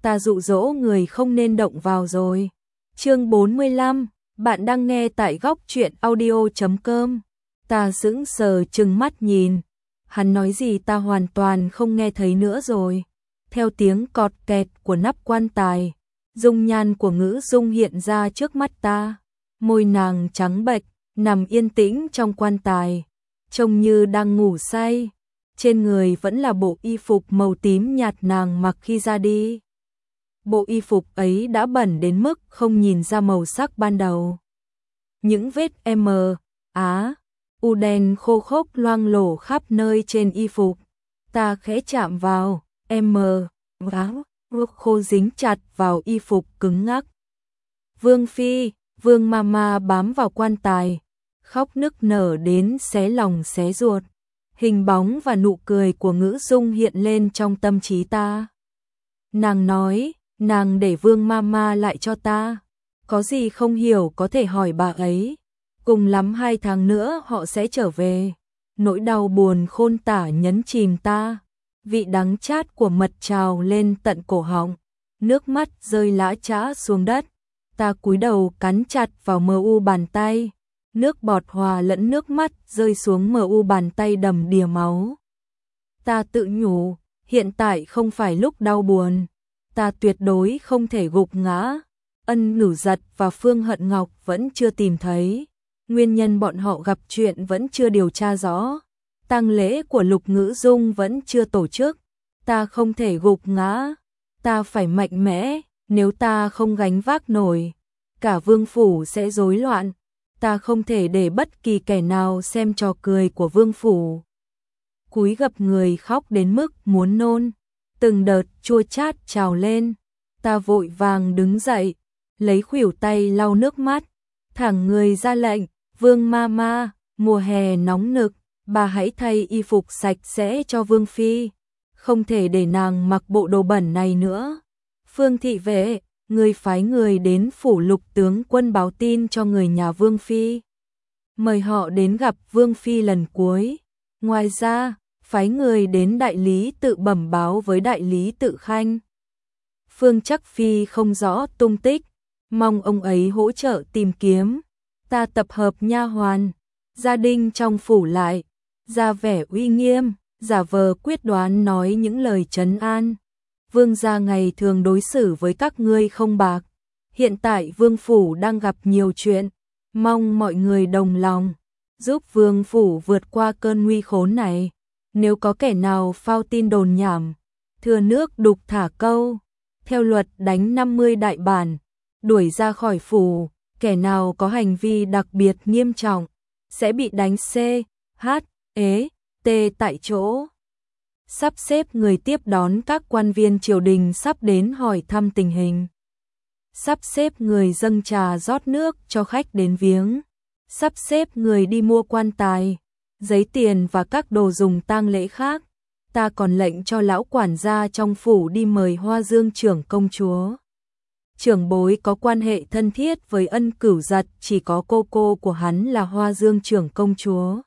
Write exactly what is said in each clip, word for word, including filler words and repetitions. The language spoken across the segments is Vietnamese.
ta dụ dỗ người không nên động vào rồi. Chương bốn mươi lăm, bạn đang nghe tại góc truyện audio chấm com. Ta sững sờ trừng mắt nhìn, hắn nói gì ta hoàn toàn không nghe thấy nữa rồi. Theo tiếng cọt kẹt của nắp quan tài, dung nhan của Ngữ Dung hiện ra trước mắt ta, môi nàng trắng bệch, nằm yên tĩnh trong quan tài, trông như đang ngủ say. Trên người vẫn là bộ y phục màu tím nhạt nàng mặc khi ra đi. Bộ y phục ấy đã bẩn đến mức không nhìn ra màu sắc ban đầu. Những vết M, Á, U đen khô khốc loang lổ khắp nơi trên y phục. Ta khẽ chạm vào, M, áo, khô dính chặt vào y phục cứng ngắc. Vương Phi, Vương Mama bám vào quan tài, khóc nức nở đến xé lòng xé ruột. Hình bóng và nụ cười của Ngữ Dung hiện lên trong tâm trí ta. Nàng nói, nàng để Vương Mama lại cho ta. Có gì không hiểu có thể hỏi bà ấy. Cùng lắm hai tháng nữa họ sẽ trở về. Nỗi đau buồn khôn tả nhấn chìm ta. Vị đắng chát của mật trào lên tận cổ họng. Nước mắt rơi lã chã xuống đất. Ta cúi đầu cắn chặt vào mờ u bàn tay. Nước bọt hòa lẫn nước mắt rơi xuống mờ u bàn tay đầm đìa máu. Ta tự nhủ, hiện tại không phải lúc đau buồn. Ta tuyệt đối không thể gục ngã. Ân Ngửu Giật và Phương Hận Ngọc vẫn chưa tìm thấy. Nguyên nhân bọn họ gặp chuyện vẫn chưa điều tra rõ. Tang lễ của Lục Ngữ Dung vẫn chưa tổ chức. Ta không thể gục ngã. Ta phải mạnh mẽ, nếu ta không gánh vác nổi, cả vương phủ sẽ rối loạn. Ta không thể để bất kỳ kẻ nào xem trò cười của vương phủ. Cúi gập người khóc đến mức muốn nôn. Từng đợt chua chát trào lên. Ta vội vàng đứng dậy, lấy khuỷu tay lau nước mắt, thẳng người ra lệnh, Vương Mama, mùa hè nóng nực, bà hãy thay y phục sạch sẽ cho Vương Phi. Không thể để nàng mặc bộ đồ bẩn này nữa. Phương thị vệ, người phái người đến phủ Lục tướng quân báo tin cho người nhà Vương Phi. Mời họ đến gặp Vương Phi lần cuối. Ngoài ra, phái người đến đại lý tự bẩm báo với đại lý tự Khanh. Phương Chắc Phi không rõ tung tích, mong ông ấy hỗ trợ tìm kiếm. Ta tập hợp nha hoàn, gia đình trong phủ lại, ra vẻ uy nghiêm, giả vờ quyết đoán nói những lời trấn an. Vương gia ngày thường đối xử với các ngươi không bạc. Hiện tại vương phủ đang gặp nhiều chuyện, mong mọi người đồng lòng, giúp vương phủ vượt qua cơn nguy khốn này. Nếu có kẻ nào phao tin đồn nhảm, thừa nước đục thả câu, theo luật đánh năm mươi đại bản, đuổi ra khỏi phủ. Kẻ nào có hành vi đặc biệt nghiêm trọng, sẽ bị đánh C, H, ế, T tại chỗ. Sắp xếp người tiếp đón các quan viên triều đình sắp đến hỏi thăm tình hình. Sắp xếp người dâng trà rót nước cho khách đến viếng. Sắp xếp người đi mua quan tài, giấy tiền và các đồ dùng tang lễ khác. Ta còn lệnh cho lão quản gia trong phủ đi mời Hoa Dương trưởng công chúa. Trưởng bối có quan hệ thân thiết với Ân Cửu Giật, chỉ có cô cô của hắn là Hoa Dương trưởng công chúa.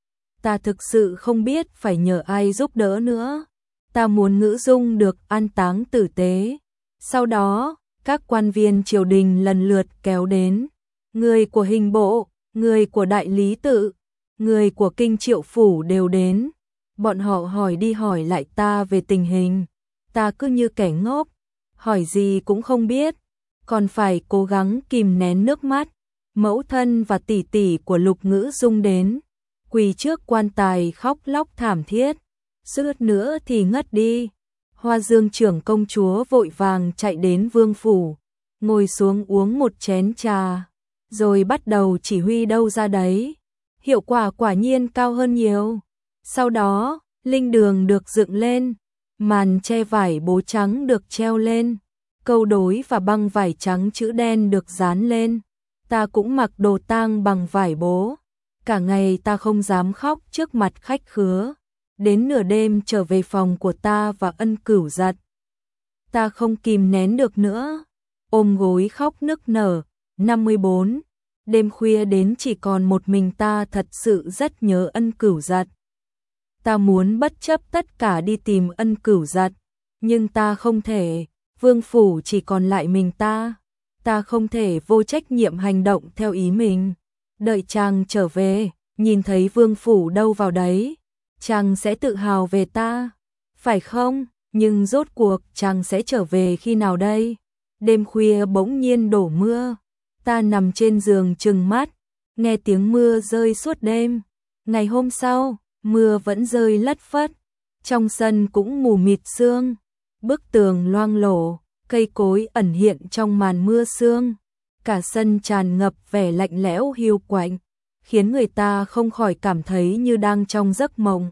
Ta thực sự không biết phải nhờ ai giúp đỡ nữa. Ta muốn Ngữ Dung được an táng tử tế. Sau đó, các quan viên triều đình lần lượt kéo đến. Người của hình bộ, người của đại lý tự, người của kinh triệu phủ đều đến. Bọn họ hỏi đi hỏi lại ta về tình hình. Ta cứ như kẻ ngốc, hỏi gì cũng không biết. Còn phải cố gắng kìm nén nước mắt. Mẫu thân và tỷ tỷ của Lục Ngữ Dung đến, quỳ trước quan tài khóc lóc thảm thiết, suýt nữa thì ngất đi. Hoa Dương trưởng công chúa vội vàng chạy đến vương phủ, ngồi xuống uống một chén trà, rồi bắt đầu chỉ huy đâu ra đấy. Hiệu quả quả nhiên cao hơn nhiều. Sau đó, linh đường được dựng lên, màn che vải bố trắng được treo lên, câu đối và băng vải trắng chữ đen được dán lên. Ta cũng mặc đồ tang bằng vải bố. Cả ngày ta không dám khóc trước mặt khách khứa. Đến nửa đêm trở về phòng của ta và Ân Cửu Giật. Ta không kìm nén được nữa, ôm gối khóc nức nở. năm mươi bốn. Đêm khuya đến chỉ còn một mình ta, thật sự rất nhớ Ân Cửu Giật. Ta muốn bất chấp tất cả đi tìm Ân Cửu Giật, nhưng ta không thể. Vương phủ chỉ còn lại mình ta, ta không thể vô trách nhiệm hành động theo ý mình. Đợi chàng trở về, nhìn thấy vương phủ đâu vào đấy, chàng sẽ tự hào về ta, phải không? Nhưng rốt cuộc chàng sẽ trở về khi nào đây? Đêm khuya bỗng nhiên đổ mưa, ta nằm trên giường trừng mắt, nghe tiếng mưa rơi suốt đêm. Ngày hôm sau, mưa vẫn rơi lất phất, trong sân cũng mù mịt sương, bức tường loang lổ, cây cối ẩn hiện trong màn mưa sương, cả sân tràn ngập vẻ lạnh lẽo hiu quạnh, khiến người ta không khỏi cảm thấy như đang trong giấc mộng.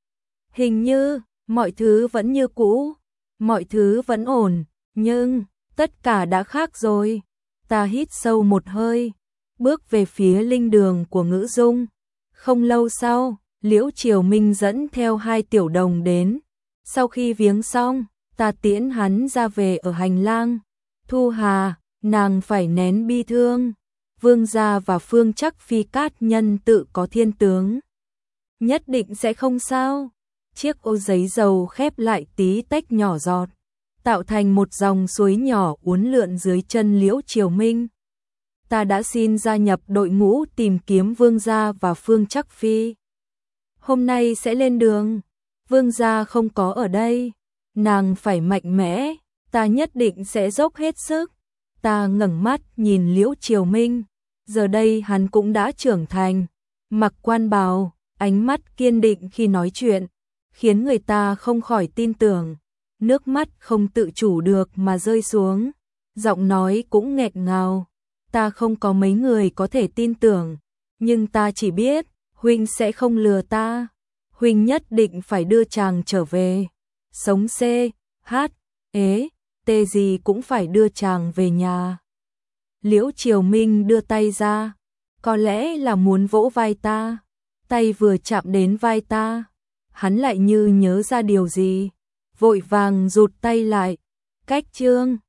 Hình như mọi thứ vẫn như cũ, mọi thứ vẫn ổn, nhưng tất cả đã khác rồi. Ta hít sâu một hơi, bước về phía linh đường của Ngữ Dung. Không lâu sau, Liễu Triều Minh dẫn theo hai tiểu đồng đến. Sau khi viếng xong, ta tiễn hắn ra về ở hành lang. Thu Hà, nàng phải nén bi thương. Vương gia và Phương Trắc Phi cát nhân tự có thiên tướng, nhất định sẽ không sao. Chiếc ô giấy dầu khép lại tí tách nhỏ giọt, tạo thành một dòng suối nhỏ uốn lượn dưới chân Liễu Triều Minh. Ta đã xin gia nhập đội ngũ tìm kiếm Vương gia và Phương Trắc Phi. Hôm nay sẽ lên đường. Vương gia không có ở đây, nàng phải mạnh mẽ, ta nhất định sẽ dốc hết sức. Ta ngẩng mắt nhìn Liễu Triều Minh, giờ đây hắn cũng đã trưởng thành, mặc quan bào, ánh mắt kiên định khi nói chuyện, khiến người ta không khỏi tin tưởng. Nước mắt không tự chủ được mà rơi xuống, giọng nói cũng nghẹn ngào. Ta không có mấy người có thể tin tưởng, nhưng ta chỉ biết, huynh sẽ không lừa ta. Huynh nhất định phải đưa chàng trở về. Sống C, H, ế, T gì cũng phải đưa chàng về nhà. Liễu Triều Minh đưa tay ra, có lẽ là muốn vỗ vai ta. Tay vừa chạm đến vai ta, hắn lại như nhớ ra điều gì, vội vàng rụt tay lại. Cách chương